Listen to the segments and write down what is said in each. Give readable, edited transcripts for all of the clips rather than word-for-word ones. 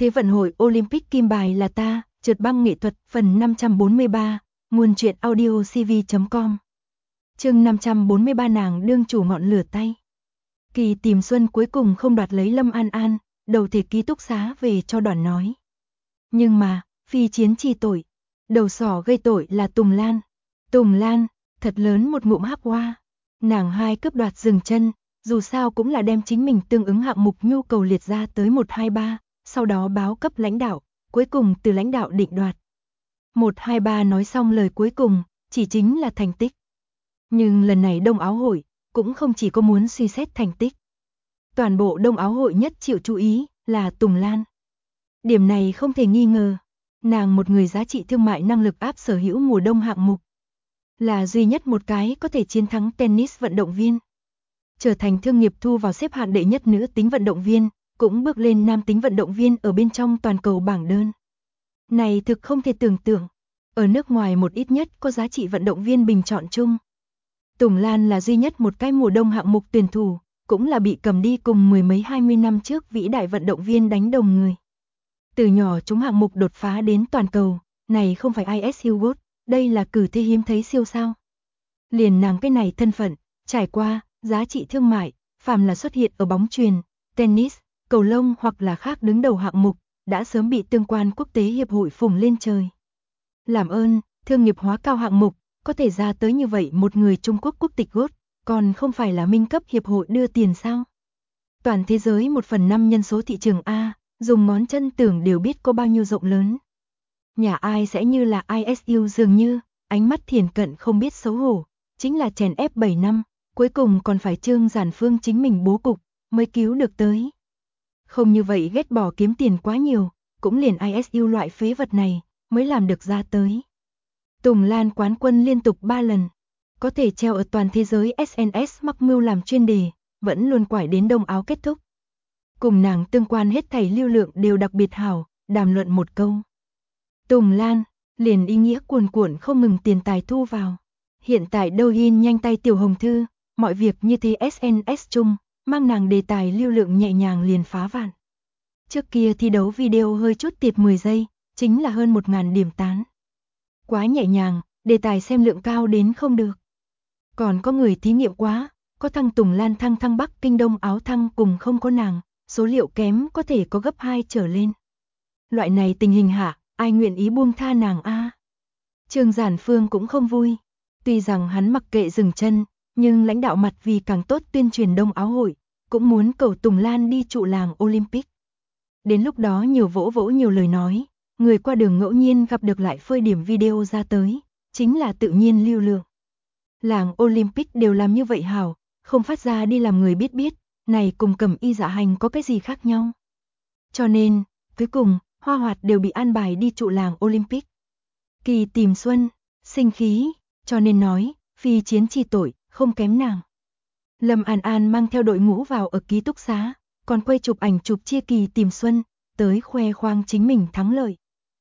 Thế vận hội Olympic kim bài là ta, trượt băng nghệ thuật phần 543, nguồn truyện audio cv.com. Chương 543 nàng đương chủ ngọn lửa tay. Kỳ Tìm Xuân cuối cùng không đoạt lấy Lâm An An, đầu thể ký túc xá về cho Đoàn nói. Nhưng mà, phi chiến chi tội, đầu sỏ gây tội là Tùng Lan. Tùng Lan, thật lớn một ngụm hắc hoa. Nàng hai cướp đoạt dừng chân, dù sao cũng là đem chính mình tương ứng hạng mục nhu cầu liệt ra tới 1, 2, 3, sau đó báo cấp lãnh đạo, cuối cùng từ lãnh đạo định đoạt. 1, 2, 3 nói xong lời cuối cùng, chỉ chính là thành tích. Nhưng lần này Đông Áo Hội, cũng không chỉ có muốn suy xét thành tích. Toàn bộ Đông Áo Hội nhất chịu chú ý, là Tùng Lan. Điểm này không thể nghi ngờ, nàng một người giá trị thương mại năng lực áp sở hữu mùa đông hạng mục. Là duy nhất một cái có thể chiến thắng tennis vận động viên. Trở thành thương nghiệp thu vào xếp hạng đệ nhất nữ tính vận động viên, cũng bước lên nam tính vận động viên ở bên trong toàn cầu bảng đơn. Này thực không thể tưởng tượng, ở nước ngoài một ít nhất có giá trị vận động viên bình chọn chung. Tùng Lan là duy nhất một cái mùa đông hạng mục tuyển thủ, cũng là bị cầm đi cùng 10 mấy 20 năm trước vĩ đại vận động viên đánh đồng người. Từ nhỏ chúng hạng mục đột phá đến toàn cầu, này không phải ISU Gold, đây là cử thế hiếm thấy siêu sao. Liền nàng cái này thân phận, trải qua, giá trị thương mại, phàm là xuất hiện ở bóng chuyền, tennis, cầu lông hoặc là khác đứng đầu hạng mục, đã sớm bị tương quan quốc tế hiệp hội phủng lên trời. Làm ơn, thương nghiệp hóa cao hạng mục, có thể ra tới như vậy một người Trung Quốc quốc tịch Gold, còn không phải là minh cấp hiệp hội đưa tiền sao? Toàn thế giới 1/5 nhân số thị trường A, dùng ngón chân tưởng đều biết có bao nhiêu rộng lớn. Nhà ai sẽ như là ISU dường như, ánh mắt thiển cận không biết xấu hổ, chính là chèn ép 7 năm, cuối cùng còn phải Trương Giản Phương chính mình bố cục, mới cứu được tới. Không như vậy ghét bỏ kiếm tiền quá nhiều, cũng liền ISU loại phế vật này, mới làm được ra tới. Tùng Lan quán quân liên tục 3 lần, có thể treo ở toàn thế giới SNS mắc mưu làm chuyên đề, vẫn luôn quải đến Đông Áo kết thúc. Cùng nàng tương quan hết thảy lưu lượng đều đặc biệt hảo, đàm luận một câu. Tùng Lan, liền ý nghĩa cuồn cuộn không ngừng tiền tài thu vào. Hiện tại Douyin nhanh tay tiểu hồng thư, mọi việc như thế SNS chung, mang nàng đề tài lưu lượng nhẹ nhàng liền phá vạn. Trước kia thi đấu video hơi chút tiệp 10 giây, chính là hơn 1000 điểm tán. Quá nhẹ nhàng, đề tài xem lượng cao đến không được. Còn có người thí nghiệm quá, có thăng Tùng Lan thăng Bắc Kinh Đông Áo thăng cùng không có nàng, số liệu kém có thể có gấp 2 trở lên. Loại này tình hình hạ, ai nguyện ý buông tha nàng a? Trương Giản Phương cũng không vui. Tuy rằng hắn mặc kệ dừng chân, nhưng lãnh đạo mặt vì càng tốt tuyên truyền Đông Áo Hội, cũng muốn cầu Tùng Lan đi trụ làng Olympic. Đến lúc đó nhiều vỗ nhiều lời nói, người qua đường ngẫu nhiên gặp được lại phơi điểm video ra tới, chính là tự nhiên lưu lượng. Làng Olympic đều làm như vậy hảo, không phát ra đi làm người biết, này cùng Cẩm Y Dạ Hành có cái gì khác nhau. Cho nên, cuối cùng, Hoa Hoạt đều bị an bài đi trụ làng Olympic. Kỳ Tìm Xuân, sinh khí, cho nên nói, phi chiến chi tội, không kém nàng. Lâm An An mang theo đội ngũ vào ở ký túc xá, còn quay chụp ảnh chụp chia Kỳ Tìm Xuân, tới khoe khoang chính mình thắng lợi.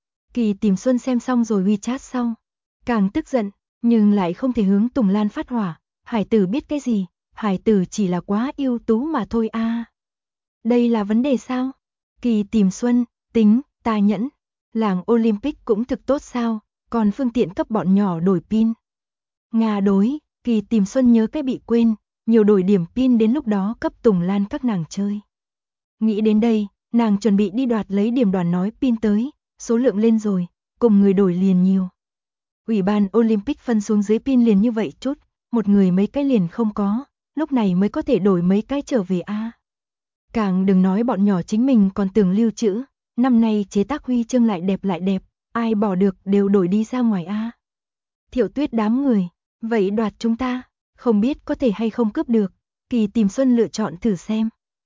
Kỳ Tìm Xuân xem xong rồi WeChat xong, càng tức giận, nhưng lại không thể hướng Tùng Lan phát hỏa. Hải tử biết cái gì, Hải tử chỉ là quá ưu tú mà thôi a. Đây là vấn đề sao? Kỳ Tìm Xuân, tính, ta nhẫn, làng Olympic cũng thực tốt sao, còn phương tiện cấp bọn nhỏ đổi pin. Nga đối, Kỳ Tìm Xuân nhớ cái bị quên, nhiều đổi điểm pin đến lúc đó cấp Tùng Lan các nàng chơi. Nghĩ đến đây, nàng chuẩn bị đi đoạt lấy điểm Đoàn nói pin tới, số lượng lên rồi, cùng người đổi liền nhiều. Ủy ban Olympic phân xuống dưới pin liền như vậy chút, một người mấy cái liền không có, lúc này mới có thể đổi mấy cái trở về a. Càng đừng nói bọn nhỏ chính mình còn tưởng lưu trữ, năm nay chế tác huy chương lại đẹp, ai bỏ được đều đổi đi ra ngoài a. Thiệu Tuyết đám người, vậy đoạt chúng ta, không biết có thể hay không cướp được, Kỳ Tìm Xuân lựa chọn thử xem.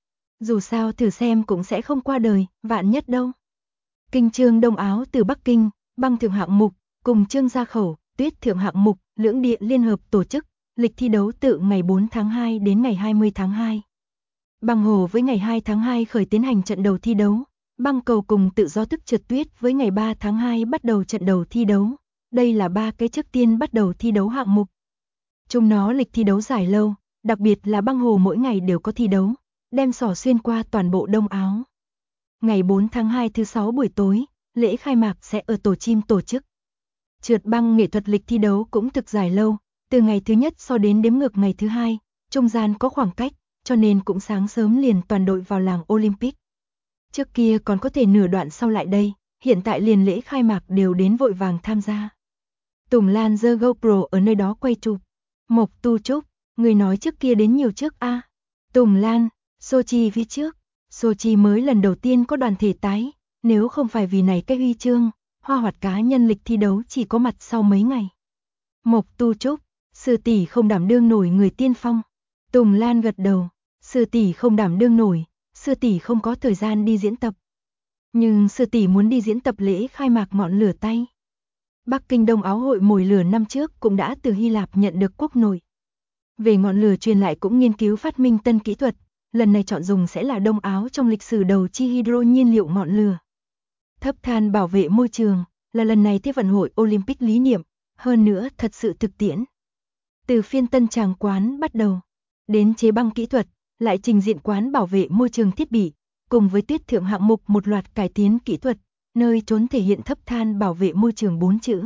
Dù sao thử xem cũng sẽ không qua đời, vạn nhất đâu. Kinh Trương Đông Áo từ Bắc Kinh, băng thượng hạng mục, cùng Trương Gia Khẩu, Tuyết thượng hạng mục, lưỡng địa liên hợp tổ chức, lịch thi đấu từ ngày 4 tháng 2 đến ngày 20 tháng 2. Băng hồ với ngày 2 tháng 2 khởi tiến hành trận đầu thi đấu, băng cầu cùng tự do thức trượt tuyết với ngày 3 tháng 2 bắt đầu trận đầu thi đấu. Đây là 3 cái trước tiên bắt đầu thi đấu hạng mục. Chúng nó lịch thi đấu dài lâu, đặc biệt là băng hồ mỗi ngày đều có thi đấu, đem xỏ xuyên qua toàn bộ Đông Áo. Ngày 4 tháng 2 thứ 6 buổi tối, lễ khai mạc sẽ ở tổ chim tổ chức. Trượt băng nghệ thuật lịch thi đấu cũng thực dài lâu, từ ngày thứ nhất so đến đếm ngược ngày thứ hai, trung gian có khoảng cách, cho nên cũng sáng sớm liền toàn đội vào làng Olympic. Trước kia còn có thể nửa đoạn sau lại đây, hiện tại liền lễ khai mạc đều đến vội vàng tham gia. Tùng Lan giơ GoPro ở nơi đó quay chụp. Mộc Tu Trúc, người nói trước kia đến nhiều trước a. Tùng Lan, Sochi phía trước. Sochi mới lần đầu tiên có đoàn thể tái, nếu không phải vì này cái huy chương, hoa hoạt cá nhân lịch thi đấu chỉ có mặt sau mấy ngày. Mộc Tu Trúc, sư tỷ không đảm đương nổi người tiên phong. Tùng Lan gật đầu, sư tỷ không đảm đương nổi, sư tỷ không có thời gian đi diễn tập. Nhưng sư tỷ muốn đi diễn tập lễ khai mạc ngọn lửa tay. Bắc Kinh Đông Áo hội mồi lửa năm trước cũng đã từ Hy Lạp nhận được quốc nội. Về ngọn lửa truyền lại cũng nghiên cứu phát minh tân kỹ thuật, lần này chọn dùng sẽ là Đông Áo trong lịch sử đầu chi hydro nhiên liệu ngọn lửa. Thấp than bảo vệ môi trường là lần này Thế vận hội Olympic lý niệm, hơn nữa thật sự thực tiễn. Từ phiên tân tràng quán bắt đầu, đến chế băng kỹ thuật, lại trình diện quán bảo vệ môi trường thiết bị, cùng với tuyết thượng hạng mục một loạt cải tiến kỹ thuật, nơi trốn thể hiện thấp than bảo vệ môi trường 4 chữ.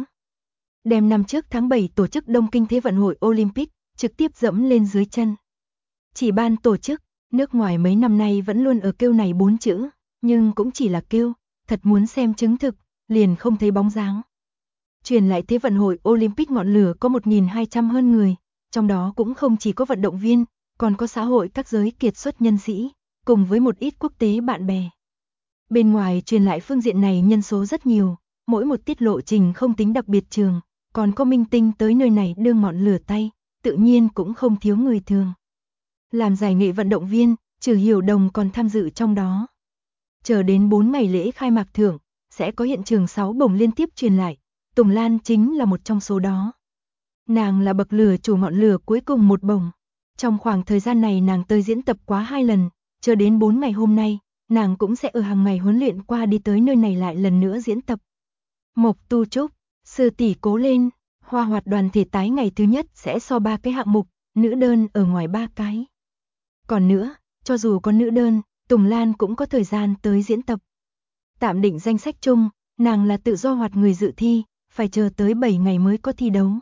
Đem năm trước tháng 7 tổ chức Đông Kinh Thế vận hội Olympic, trực tiếp dẫm lên dưới chân. Chỉ ban tổ chức, nước ngoài mấy năm nay vẫn luôn ở kêu này 4 chữ, nhưng cũng chỉ là kêu, thật muốn xem chứng thực, liền không thấy bóng dáng. Truyền lại Thế vận hội Olympic ngọn lửa có 1.200 hơn người, trong đó cũng không chỉ có vận động viên, còn có xã hội các giới kiệt xuất nhân sĩ, cùng với một ít quốc tế bạn bè. Bên ngoài truyền lại phương diện này nhân số rất nhiều, mỗi một tiết lộ trình không tính đặc biệt trường, còn có minh tinh tới nơi này đương ngọn lửa tay, tự nhiên cũng không thiếu người thường. Làm giải nghệ vận động viên, Trừ Hiểu Đồng còn tham dự trong đó. Chờ đến 4 ngày lễ khai mạc thưởng, sẽ có hiện trường 6 bổng liên tiếp truyền lại, Tùng Lan chính là một trong số đó. Nàng là bậc lửa chủ ngọn lửa cuối cùng một bổng. Trong khoảng thời gian này nàng tới diễn tập quá 2 lần, chờ đến 4 ngày hôm nay, nàng cũng sẽ ở hàng ngày huấn luyện qua đi tới nơi này lại lần nữa diễn tập. Mộc Tu Trúc, sư tỷ cố lên, hoa hoạt đoàn thể tái ngày thứ nhất sẽ so 3 cái hạng mục, nữ đơn ở ngoài 3 cái. Còn nữa, cho dù có nữ đơn, Tùng Lan cũng có thời gian tới diễn tập. Tạm định danh sách chung, nàng là tự do hoạt người dự thi, phải chờ tới 7 ngày mới có thi đấu.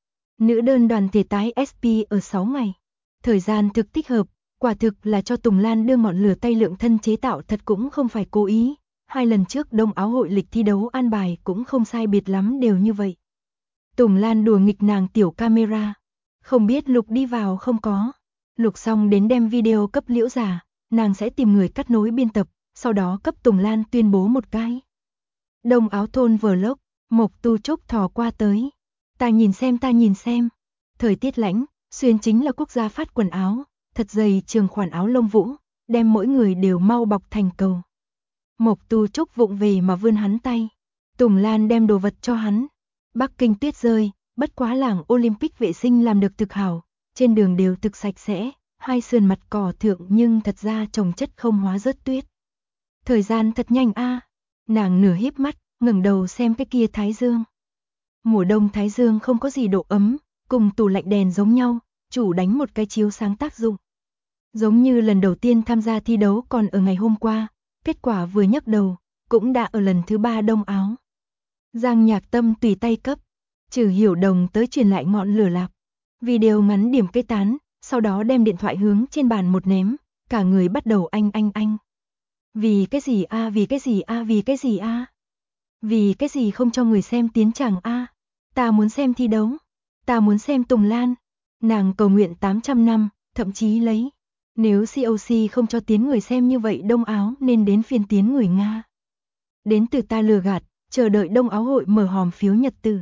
Nữ đơn đoàn thể tái SP ở 6 ngày. Thời gian thực thích hợp, quả thực là cho Tùng Lan đưa ngọn lửa tay lượng thân chế tạo thật cũng không phải cố ý. 2 lần trước Đông Áo hội lịch thi đấu an bài cũng không sai biệt lắm đều như vậy. Tùng Lan đùa nghịch nàng tiểu camera. Không biết Lục đi vào không có. Lục xong đến đem video cấp Liễu Giả, nàng sẽ tìm người cắt nối biên tập, sau đó cấp Tùng Lan tuyên bố một cái. Đông Áo thôn vlog, Mộc Tu Trúc thò qua tới. Ta nhìn xem. Thời tiết lạnh, xuyên chính là quốc gia phát quần áo, thật dày trường khoản áo lông vũ, đem mỗi người đều mau bọc thành cầu. Mộc Tu Trúc vụng về mà vươn hắn tay. Tùng Lan đem đồ vật cho hắn. Bắc Kinh tuyết rơi, bất quá làng Olympic vệ sinh làm được thực hảo, trên đường đều thực sạch sẽ, hai sườn mặt cỏ thượng nhưng thật ra trồng chất không hóa rớt tuyết. Thời gian thật nhanh a. Nàng nửa híp mắt, ngẩng đầu xem cái kia thái dương. Mùa đông thái dương không có gì độ ấm, cùng tủ lạnh đèn giống nhau, chủ đánh một cái chiếu sáng tác dụng. Giống như lần đầu tiên tham gia thi đấu còn ở ngày hôm qua, kết quả vừa nhấc đầu, cũng đã ở lần thứ 3 Đông Áo. Giang Nhạc Tâm tùy tay cấp, Trừ Hiểu Đồng tới truyền lại ngọn lửa lạc. Video ngắn điểm cây tán, sau đó đem điện thoại hướng trên bàn một ném, cả người bắt đầu anh. Vì cái gì a, vì cái gì a, vì cái gì a? Vì cái gì không cho người xem tiến tràng a? Ta muốn xem thi đấu, ta muốn xem Tùng Lan. Nàng cầu nguyện 800 năm, thậm chí lấy. Nếu COC không cho tiến người xem như vậy Đông Áo nên đến phiên tiến người Nga. Đến từ ta lừa gạt, chờ đợi Đông Áo hội mở hòm phiếu nhật tử.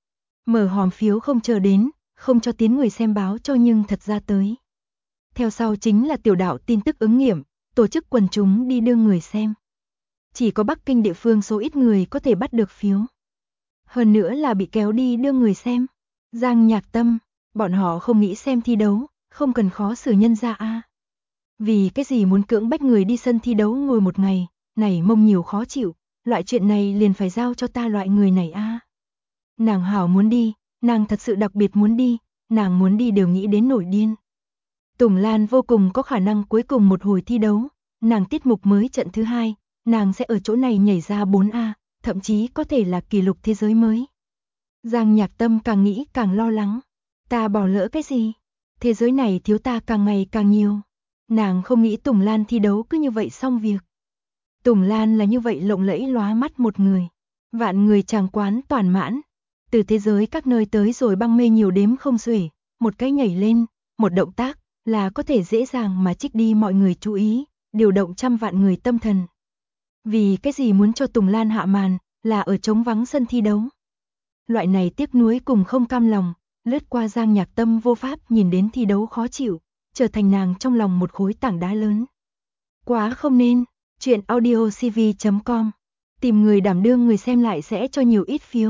Mở hòm phiếu không chờ đến, không cho tiến người xem báo cho nhưng thật ra tới. Theo sau chính là tiểu đạo tin tức ứng nghiệm, tổ chức quần chúng đi đưa người xem. Chỉ có Bắc Kinh địa phương số ít người có thể bắt được phiếu. Hơn nữa là bị kéo đi đưa người xem. Giang Nhạc Tâm, bọn họ không nghĩ xem thi đấu, không cần khó xử nhân ra a. Vì cái gì muốn cưỡng bách người đi sân thi đấu ngồi một ngày, này mông nhiều khó chịu, loại chuyện này liền phải giao cho ta loại người này a. Nàng hảo muốn đi, nàng thật sự đặc biệt muốn đi, nàng muốn đi đều nghĩ đến nổi điên. Tùng Lan vô cùng có khả năng cuối cùng một hồi thi đấu, nàng tiết mục mới trận thứ 2, nàng sẽ ở chỗ này nhảy ra 4A, thậm chí có thể là kỷ lục thế giới mới. Giang Nhạc Tâm càng nghĩ càng lo lắng. Ta bỏ lỡ cái gì? Thế giới này thiếu ta càng ngày càng nhiều. Nàng không nghĩ Tùng Lan thi đấu cứ như vậy xong việc. Tùng Lan là như vậy lộng lẫy lóa mắt một người. Vạn người chàng quán toàn mãn. Từ thế giới các nơi tới rồi băng mê nhiều đếm không xuể. Một cái nhảy lên, một động tác là có thể dễ dàng mà trích đi mọi người chú ý, điều động trăm vạn người tâm thần. Vì cái gì muốn cho Tùng Lan hạ màn, là ở trống vắng sân thi đấu. Loại này tiếc nuối cùng không cam lòng, lướt qua Giang Nhạc Tâm vô pháp nhìn đến thi đấu khó chịu, trở thành nàng trong lòng một khối tảng đá lớn. Quá không nên, chuyện audiocv.com, tìm người đảm đương người xem lại sẽ cho nhiều ít phiếu.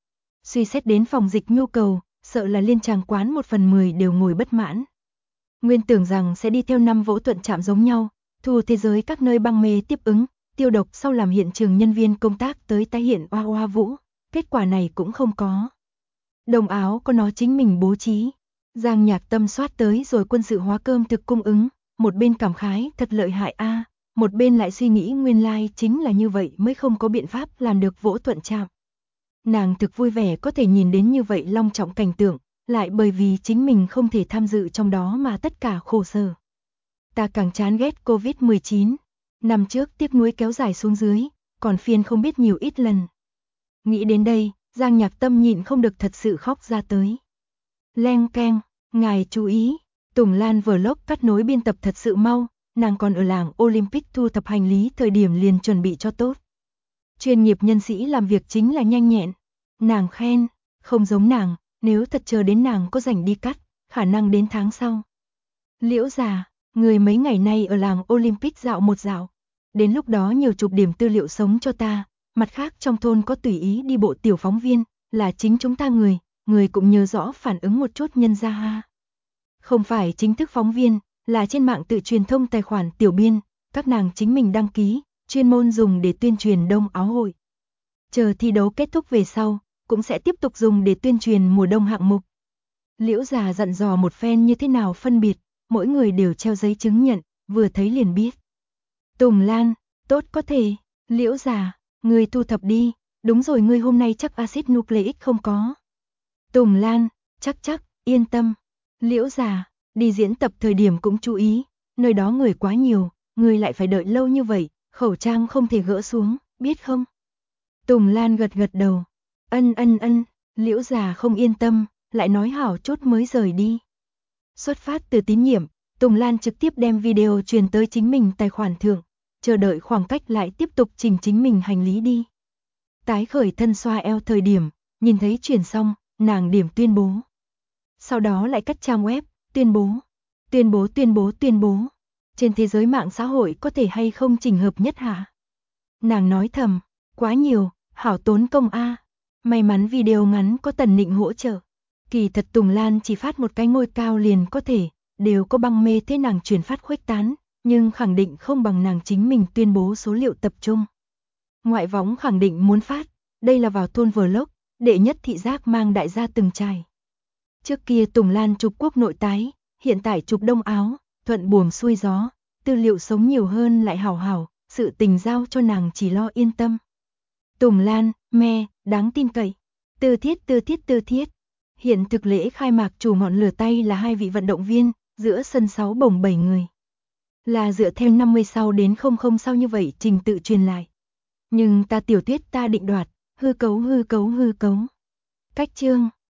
Suy xét đến phòng dịch nhu cầu, sợ là liên tràng quán 1/10 đều ngồi bất mãn. Nguyên tưởng rằng sẽ đi theo năm Vỗ Thuận Trạm giống nhau, thu thế giới các nơi băng mê tiếp ứng, tiêu độc sau làm hiện trường nhân viên công tác tới tái hiện oa oa vũ, kết quả này cũng không có. Đồng áo có nó chính mình bố trí. Giang Nhạc Tâm soát tới rồi quân sự hóa cơm thực cung ứng, một bên cảm khái thật lợi hại a, một bên lại suy nghĩ nguyên lai chính là như vậy mới không có biện pháp làm được Vỗ Thuận Trạm. Nàng thực vui vẻ có thể nhìn đến như vậy long trọng cảnh tượng, lại bởi vì chính mình không thể tham dự trong đó mà tất cả khổ sở. Ta càng chán ghét Covid-19, năm trước tiếc nuối kéo dài xuống dưới, còn phiền không biết nhiều ít lần. Nghĩ đến đây, Giang Nhạc Tâm nhịn không được thật sự khóc ra tới. Leng keng, ngài chú ý, Tùng Lan vlog cắt nối biên tập thật sự mau, nàng còn ở làng Olympic thu thập hành lý thời điểm liền chuẩn bị cho tốt. Chuyên nghiệp nhân sĩ làm việc chính là nhanh nhẹn. Nàng khen, không giống nàng, nếu thật chờ đến nàng có rảnh đi cắt, khả năng đến tháng sau. Liễu già, người mấy ngày nay ở làng Olympic dạo một dạo. Đến lúc đó nhiều chụp điểm tư liệu sống cho ta, mặt khác trong thôn có tùy ý đi bộ tiểu phóng viên, là chính chúng ta người cũng nhớ rõ phản ứng một chút nhân ra ha. Không phải chính thức phóng viên, là trên mạng tự truyền thông tài khoản tiểu biên, các nàng chính mình đăng ký, chuyên môn dùng để tuyên truyền đông áo hội. Chờ thi đấu kết thúc về sau, cũng sẽ tiếp tục dùng để tuyên truyền mùa đông hạng mục. Liễu già dặn dò một phen như thế nào phân biệt, mỗi người đều treo giấy chứng nhận, vừa thấy liền biết. Tùng Lan, tốt có thể, Liễu già, ngươi thu thập đi, đúng rồi ngươi hôm nay chắc axit nucleic không có. Tùng Lan, chắc, yên tâm. Liễu già, đi diễn tập thời điểm cũng chú ý, nơi đó người quá nhiều, ngươi lại phải đợi lâu như vậy, khẩu trang không thể gỡ xuống, biết không? Tùng Lan gật đầu. Ân, Liễu già không yên tâm, lại nói hảo chút mới rời đi. Xuất phát từ tín nhiệm, Tùng Lan trực tiếp đem video truyền tới chính mình tài khoản thượng, chờ đợi khoảng cách lại tiếp tục chỉnh chính mình hành lý đi. Tái khởi thân xoa eo thời điểm, nhìn thấy truyền xong, nàng điểm tuyên bố. Sau đó lại cắt trang web, tuyên bố. Trên thế giới mạng xã hội có thể hay không chỉnh hợp nhất hả? Nàng nói thầm, quá nhiều, hảo tốn công a. May mắn video ngắn có Tần Nịnh hỗ trợ. Kỳ thật Tùng Lan chỉ phát một cái ngôi cao liền có thể, đều có băng mê thế nàng truyền phát khuếch tán, nhưng khẳng định không bằng nàng chính mình tuyên bố số liệu tập trung. Ngoại võng khẳng định muốn phát, đây là vào thôn vlog, đệ nhất thị giác mang đại gia từng trải. Trước kia Tùng Lan chụp quốc nội tái, hiện tại chụp đông áo, thuận buồm xuôi gió, tư liệu sống nhiều hơn lại hảo, sự tình giao cho nàng chỉ lo yên tâm. Tùng Lan, đáng tin cậy. Tư thiết. Hiện thực lễ khai mạc chủ ngọn lửa tay là 2 vị vận động viên, giữa sân 6 bổng 7 người. Là dựa theo 50 sau đến 00 sau như vậy trình tự truyền lại. Nhưng ta tiểu tuyết ta định đoạt, hư cấu. Cách chương.